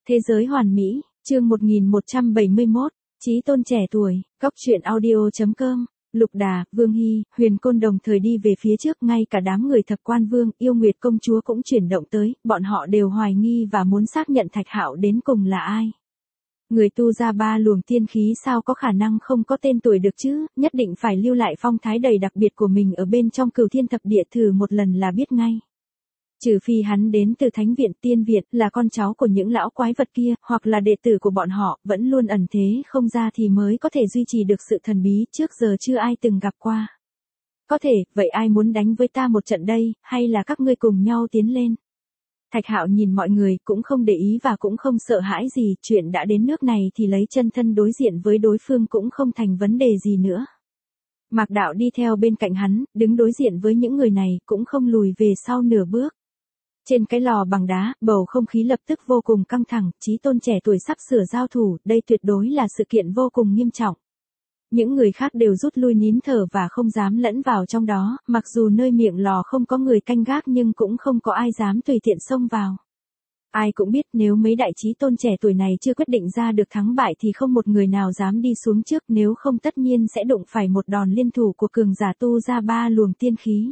Thế giới hoàn mỹ, chương 1171, Chí tôn trẻ tuổi, Góc truyện audio.com, Lục Đà, Vương Hy, Huyền Côn đồng thời đi về phía trước, ngay cả đám người Thập Quan Vương, Yêu Nguyệt công chúa cũng chuyển động tới, bọn họ đều hoài nghi và muốn xác nhận Thạch Hạo đến cùng là ai. Người tu ra 3 luồng tiên khí sao có khả năng không có tên tuổi được chứ, nhất định phải lưu lại phong thái đầy đặc biệt của mình ở bên trong Cửu Thiên Thập Địa, thử một lần là biết ngay. Trừ phi hắn đến từ Thánh Viện Tiên Việt, là con cháu của những lão quái vật kia, hoặc là đệ tử của bọn họ, vẫn luôn ẩn thế không ra thì mới có thể duy trì được sự thần bí, trước giờ chưa ai từng gặp qua. Có thể, vậy ai muốn đánh với ta một trận đây, hay là các ngươi cùng nhau tiến lên? Thạch Hạo nhìn mọi người, cũng không để ý và cũng không sợ hãi gì, chuyện đã đến nước này thì lấy chân thân đối diện với đối phương cũng không thành vấn đề gì nữa. Mạc Đạo đi theo bên cạnh hắn, đứng đối diện với những người này, cũng không lùi về sau nửa bước. Trên cái lò bằng đá, bầu không khí lập tức vô cùng căng thẳng, Chí tôn trẻ tuổi sắp sửa giao thủ, đây tuyệt đối là sự kiện vô cùng nghiêm trọng. Những người khác đều rút lui nín thở và không dám lẫn vào trong đó, mặc dù nơi miệng lò không có người canh gác nhưng cũng không có ai dám tùy tiện xông vào. Ai cũng biết nếu mấy đại chí tôn trẻ tuổi này chưa quyết định ra được thắng bại thì không một người nào dám đi xuống trước, nếu không tất nhiên sẽ đụng phải một đòn liên thủ của cường giả tu ra 3 luồng tiên khí.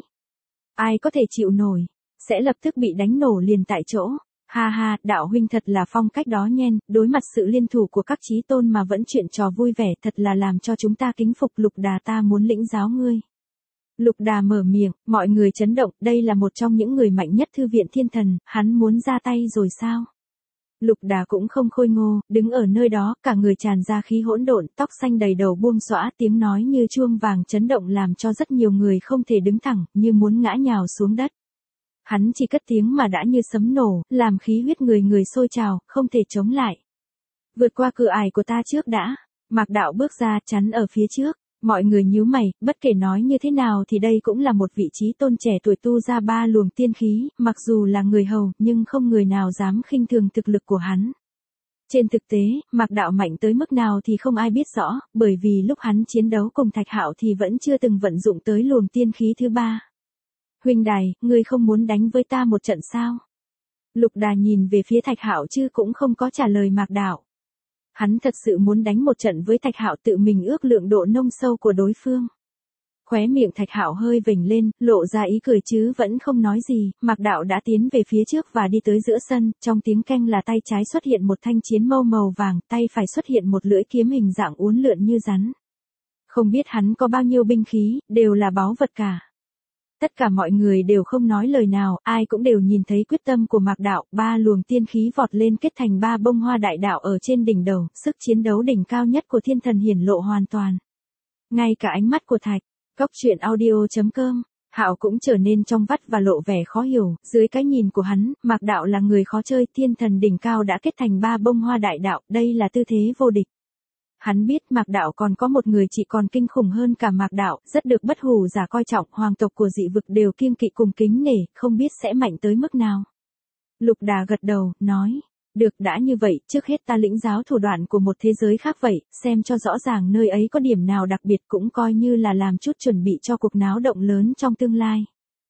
Ai có thể chịu nổi, sẽ lập tức bị đánh nổ liền tại chỗ. Ha ha, đạo huynh thật là phong cách đó nhen, đối mặt sự liên thủ của các chí tôn mà vẫn chuyện trò vui vẻ, thật là làm cho chúng ta kính phục. Lục Đà, ta muốn lĩnh giáo ngươi. Lục Đà mở miệng, mọi người chấn động, đây là một trong những người mạnh nhất Thư viện Thiên Thần, hắn muốn ra tay rồi sao? Lục Đà cũng không khôi ngô, đứng ở nơi đó, cả người tràn ra khí hỗn độn, tóc xanh đầy đầu buông xõa, tiếng nói như chuông vàng chấn động làm cho rất nhiều người không thể đứng thẳng, như muốn ngã nhào xuống đất. Hắn chỉ cất tiếng mà đã như sấm nổ, làm khí huyết người sôi trào, không thể chống lại. Vượt qua cửa ải của ta trước đã. Mạc Đạo bước ra chắn ở phía trước. Mọi người nhíu mày, bất kể nói như thế nào thì đây cũng là một vị chí tôn trẻ tuổi tu ra 3 luồng tiên khí, mặc dù là người hầu, nhưng không người nào dám khinh thường thực lực của hắn. Trên thực tế, Mạc Đạo mạnh tới mức nào thì không ai biết rõ, bởi vì lúc hắn chiến đấu cùng Thạch Hạo thì vẫn chưa từng vận dụng tới luồng tiên khí thứ 3. Huynh đài, ngươi không muốn đánh với ta một trận sao? Lục Đà nhìn về phía Thạch Hạo chứ cũng không có trả lời Mạc Đạo. Hắn thật sự muốn đánh một trận với Thạch Hạo, tự mình ước lượng độ nông sâu của đối phương. Khóe miệng Thạch Hạo hơi vểnh lên, lộ ra ý cười chứ vẫn không nói gì. Mạc Đạo đã tiến về phía trước và đi tới giữa sân, trong tiếng keng là tay trái xuất hiện một thanh chiến mâu màu vàng, tay phải xuất hiện một lưỡi kiếm hình dạng uốn lượn như rắn. Không biết hắn có bao nhiêu binh khí, đều là báu vật cả. Tất cả mọi người đều không nói lời nào, ai cũng đều nhìn thấy quyết tâm của Mạc Đạo, 3 luồng tiên khí vọt lên kết thành 3 bông hoa đại đạo ở trên đỉnh đầu, sức chiến đấu đỉnh cao nhất của thiên thần hiển lộ hoàn toàn. Ngay cả ánh mắt của Thạch, Góc truyện audio.com, Hạo cũng trở nên trong vắt và lộ vẻ khó hiểu, dưới cái nhìn của hắn, Mạc Đạo là người khó chơi, thiên thần đỉnh cao đã kết thành 3 bông hoa đại đạo, đây là tư thế vô địch. Hắn biết Mạc Đạo còn có một người chỉ còn kinh khủng hơn cả Mạc Đạo, rất được bất hủ giả coi trọng, hoàng tộc của dị vực đều kiêng kỵ cùng kính nể, không biết sẽ mạnh tới mức nào. Lục Đà gật đầu, nói, được, đã như vậy, trước hết ta lĩnh giáo thủ đoạn của một thế giới khác vậy, xem cho rõ ràng nơi ấy có điểm nào đặc biệt, cũng coi như là làm chút chuẩn bị cho cuộc náo động lớn trong tương lai.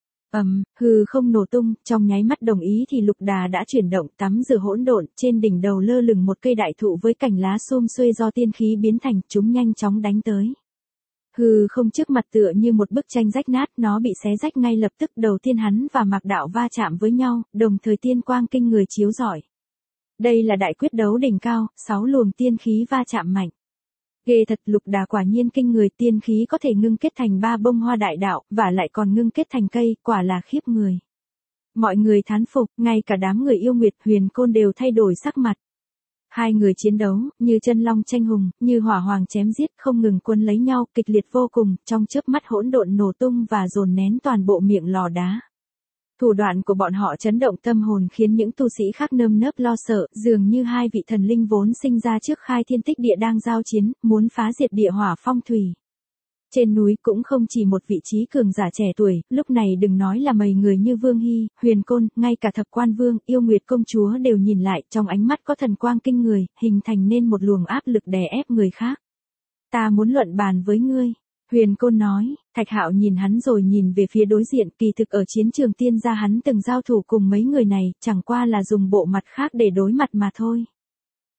Hư không nổ tung, trong nháy mắt đồng ý thì Lục Đà đã chuyển động, tắm rửa hỗn độn, trên đỉnh đầu lơ lửng một cây đại thụ với cành lá xum xuê do tiên khí biến thành, chúng nhanh chóng đánh tới. Hư không trước mặt tựa như một bức tranh rách nát, nó bị xé rách ngay lập tức, đầu tiên hắn và Mạc Đạo va chạm với nhau, đồng thời tiên quang kinh người chiếu rọi. Đây là đại quyết đấu đỉnh cao, 6 luồng tiên khí va chạm mạnh. Ghê thật, Lục Đà quả nhiên kinh người, tiên khí có thể ngưng kết thành 3 bông hoa đại đạo, và lại còn ngưng kết thành cây, quả là khiếp người. Mọi người thán phục, ngay cả đám người Yêu Nguyệt, Huyền Côn đều thay đổi sắc mặt. Hai người chiến đấu, như chân long tranh hùng, như hỏa hoàng chém giết, không ngừng quân lấy nhau, kịch liệt vô cùng, trong chớp mắt hỗn độn nổ tung và dồn nén toàn bộ miệng lò đá. Thủ đoạn của bọn họ chấn động tâm hồn khiến những tu sĩ khác nơm nớp lo sợ, dường như hai vị thần linh vốn sinh ra trước khai thiên tích địa đang giao chiến, muốn phá diệt địa hỏa phong thủy. Trên núi cũng không chỉ một vị trí cường giả trẻ tuổi, lúc này đừng nói là mấy người như Vương Hy, Huyền Côn, ngay cả Thập Quan Vương, Yêu Nguyệt công chúa đều nhìn lại, trong ánh mắt có thần quang kinh người, hình thành nên một luồng áp lực đè ép người khác. Ta muốn luận bàn với ngươi. Huyền Côn nói, Thạch Hạo nhìn hắn rồi nhìn về phía đối diện, kỳ thực ở chiến trường tiên gia hắn từng giao thủ cùng mấy người này, chẳng qua là dùng bộ mặt khác để đối mặt mà thôi.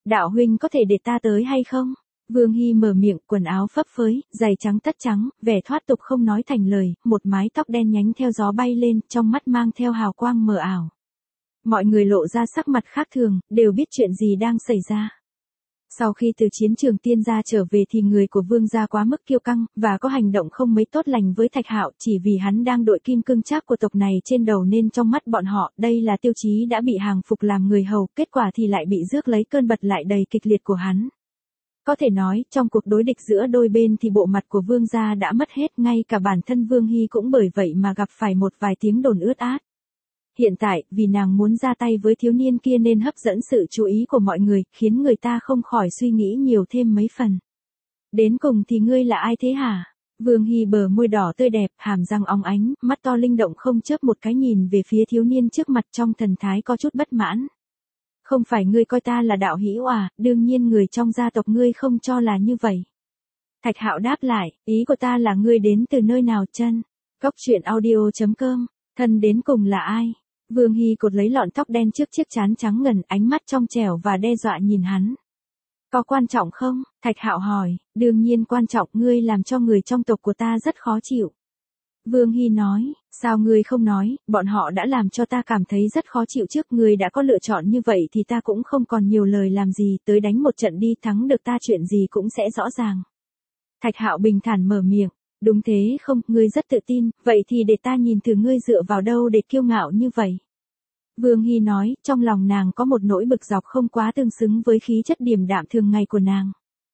Đạo huynh có thể để ta tới hay không? Vương Hy mở miệng, quần áo phấp phới, giày trắng tất trắng, vẻ thoát tục không nói thành lời, một mái tóc đen nhánh theo gió bay lên, trong mắt mang theo hào quang mờ ảo. Mọi người lộ ra sắc mặt khác thường, đều biết chuyện gì đang xảy ra. Sau khi từ chiến trường tiên gia trở về thì người của Vương gia quá mức kiêu căng, và có hành động không mấy tốt lành với Thạch Hạo, chỉ vì hắn đang đội kim cương trác của tộc này trên đầu nên trong mắt bọn họ, đây là Tiêu Chí đã bị hàng phục làm người hầu, kết quả thì lại bị rước lấy cơn bật lại đầy kịch liệt của hắn. Có thể nói, trong cuộc đối địch giữa đôi bên thì bộ mặt của Vương gia đã mất hết, ngay cả bản thân Vương Hy cũng bởi vậy mà gặp phải một vài tiếng đồn ướt át. Hiện tại, vì nàng muốn ra tay với thiếu niên kia nên hấp dẫn sự chú ý của mọi người, khiến người ta không khỏi suy nghĩ nhiều thêm mấy phần. Đến cùng thì ngươi là ai thế hả? Vương Hy bờ môi đỏ tươi đẹp, hàm răng óng ánh, mắt to linh động không chớp một cái nhìn về phía thiếu niên trước mặt trong thần thái có chút bất mãn. Không phải ngươi coi ta là đạo hữu à, đương nhiên người trong gia tộc ngươi không cho là như vậy. Thạch Hạo đáp lại, ý của ta là ngươi đến từ nơi nào chân? Cóc truyện audio.com, thân đến cùng là ai? Vương Hy cột lấy lọn tóc đen trước chiếc trán trắng ngần, ánh mắt trong trẻo và đe dọa nhìn hắn. Có quan trọng không? Thạch Hạo hỏi, đương nhiên quan trọng, ngươi làm cho người trong tộc của ta rất khó chịu. Vương Hy nói, sao ngươi không nói, bọn họ đã làm cho ta cảm thấy rất khó chịu trước, ngươi đã có lựa chọn như vậy thì ta cũng không còn nhiều lời làm gì, tới đánh một trận đi, thắng được ta chuyện gì cũng sẽ rõ ràng. Thạch Hạo bình thản mở miệng, đúng thế không, ngươi rất tự tin, vậy thì để ta nhìn thử ngươi dựa vào đâu để kiêu ngạo như vậy. Vương Hy nói, trong lòng nàng có một nỗi bực dọc không quá tương xứng với khí chất điềm đạm thường ngày của nàng.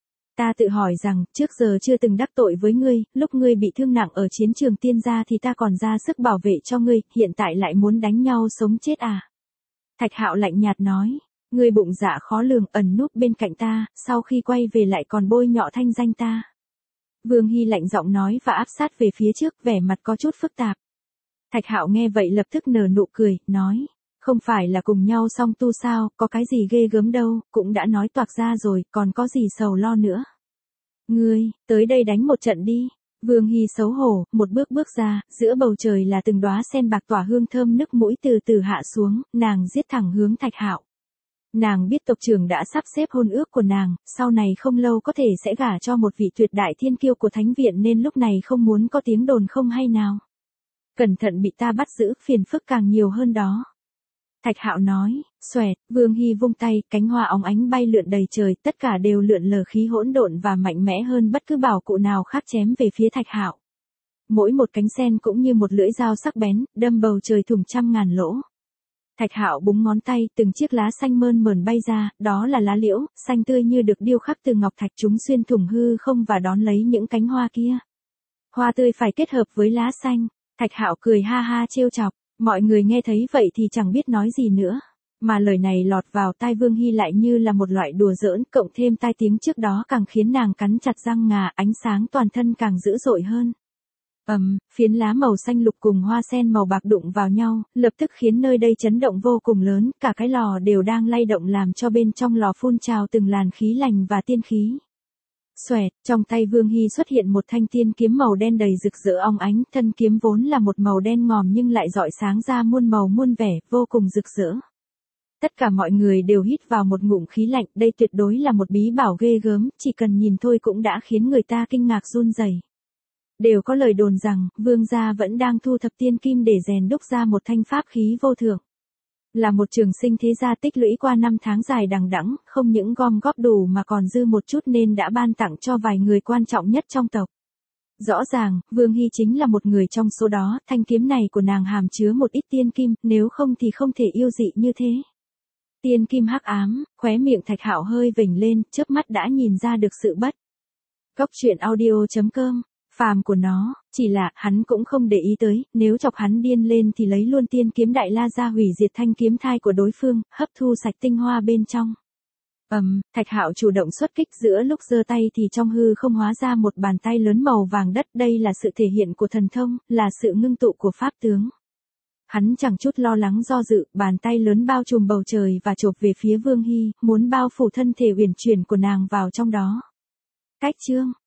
Ta tự hỏi rằng, trước giờ chưa từng đắc tội với ngươi, lúc ngươi bị thương nặng ở chiến trường tiên gia thì ta còn ra sức bảo vệ cho ngươi, hiện tại lại muốn đánh nhau sống chết à? Thạch Hạo lạnh nhạt nói, ngươi bụng dạ khó lường, ẩn núp bên cạnh ta, sau khi quay về lại còn bôi nhọ thanh danh ta. Vương Hy lạnh giọng nói và áp sát về phía trước, vẻ mặt có chút phức tạp. Thạch Hạo nghe vậy lập tức nở nụ cười, nói, không phải là cùng nhau song tu sao, có cái gì ghê gớm đâu, cũng đã nói toạc ra rồi, còn có gì sầu lo nữa. Ngươi, tới đây đánh một trận đi. Vương Hy xấu hổ, một bước bước ra, giữa bầu trời là từng đóa sen bạc tỏa hương thơm nức mũi từ từ hạ xuống, nàng giết thẳng hướng Thạch Hạo. Nàng biết tộc trưởng đã sắp xếp hôn ước của nàng, sau này không lâu có thể sẽ gả cho một vị tuyệt đại thiên kiêu của thánh viện nên lúc này không muốn có tiếng đồn không hay nào. Cẩn thận bị ta bắt giữ, phiền phức càng nhiều hơn đó. Thạch Hạo nói, xoẹt, Vương Hy vung tay, cánh hoa óng ánh bay lượn đầy trời, tất cả đều lượn lờ khí hỗn độn và mạnh mẽ hơn bất cứ bảo cụ nào khác chém về phía Thạch Hạo. Mỗi một cánh sen cũng như một lưỡi dao sắc bén, đâm bầu trời thủng trăm ngàn lỗ. Thạch Hạo búng ngón tay, từng chiếc lá xanh mơn mởn bay ra, đó là lá liễu, xanh tươi như được điêu khắc từ ngọc thạch, chúng xuyên thủng hư không và đón lấy những cánh hoa kia. Hoa tươi phải kết hợp với lá xanh. Thạch Hạo cười ha ha trêu chọc. Mọi người nghe thấy vậy thì chẳng biết nói gì nữa. Mà lời này lọt vào tai Vương Hy lại như là một loại đùa giỡn, cộng thêm tai tiếng trước đó càng khiến nàng cắn chặt răng ngà, ánh sáng toàn thân càng dữ dội hơn. Phiến lá màu xanh lục cùng hoa sen màu bạc đụng vào nhau, lập tức khiến nơi đây chấn động vô cùng lớn, cả cái lò đều đang lay động làm cho bên trong lò phun trào từng làn khí lành và tiên khí. Xoẹt, trong tay Vương Hy xuất hiện một thanh tiên kiếm màu đen đầy rực rỡ óng ánh, thân kiếm vốn là một màu đen ngòm nhưng lại rọi sáng ra muôn màu muôn vẻ, vô cùng rực rỡ. Tất cả mọi người đều hít vào một ngụm khí lạnh, đây tuyệt đối là một bí bảo ghê gớm, chỉ cần nhìn thôi cũng đã khiến người ta kinh ngạc run rẩy. Đều có lời đồn rằng, Vương gia vẫn đang thu thập tiên kim để rèn đúc ra một thanh pháp khí vô thượng. Là một trường sinh thế gia tích lũy qua năm tháng dài đằng đẵng, không những gom góp đủ mà còn dư một chút nên đã ban tặng cho vài người quan trọng nhất trong tộc. Rõ ràng, Vương Hy chính là một người trong số đó, thanh kiếm này của nàng hàm chứa một ít tiên kim, nếu không thì không thể yêu dị như thế. Tiên kim hắc ám, khóe miệng Thạch Hạo hơi vểnh lên, chớp mắt đã nhìn ra được sự bất. Cóc truyện audio.com, phàm của nó, chỉ là, hắn cũng không để ý tới, nếu chọc hắn điên lên thì lấy luôn tiên kiếm đại la ra hủy diệt thanh kiếm thai của đối phương, hấp thu sạch tinh hoa bên trong. Thạch Hạo chủ động xuất kích, giữa lúc giơ tay thì trong hư không hóa ra một bàn tay lớn màu vàng đất, đây là sự thể hiện của thần thông, là sự ngưng tụ của pháp tướng. Hắn chẳng chút lo lắng do dự, bàn tay lớn bao trùm bầu trời và chộp về phía Vương Hy, muốn bao phủ thân thể uyển chuyển của nàng vào trong đó. Cách chương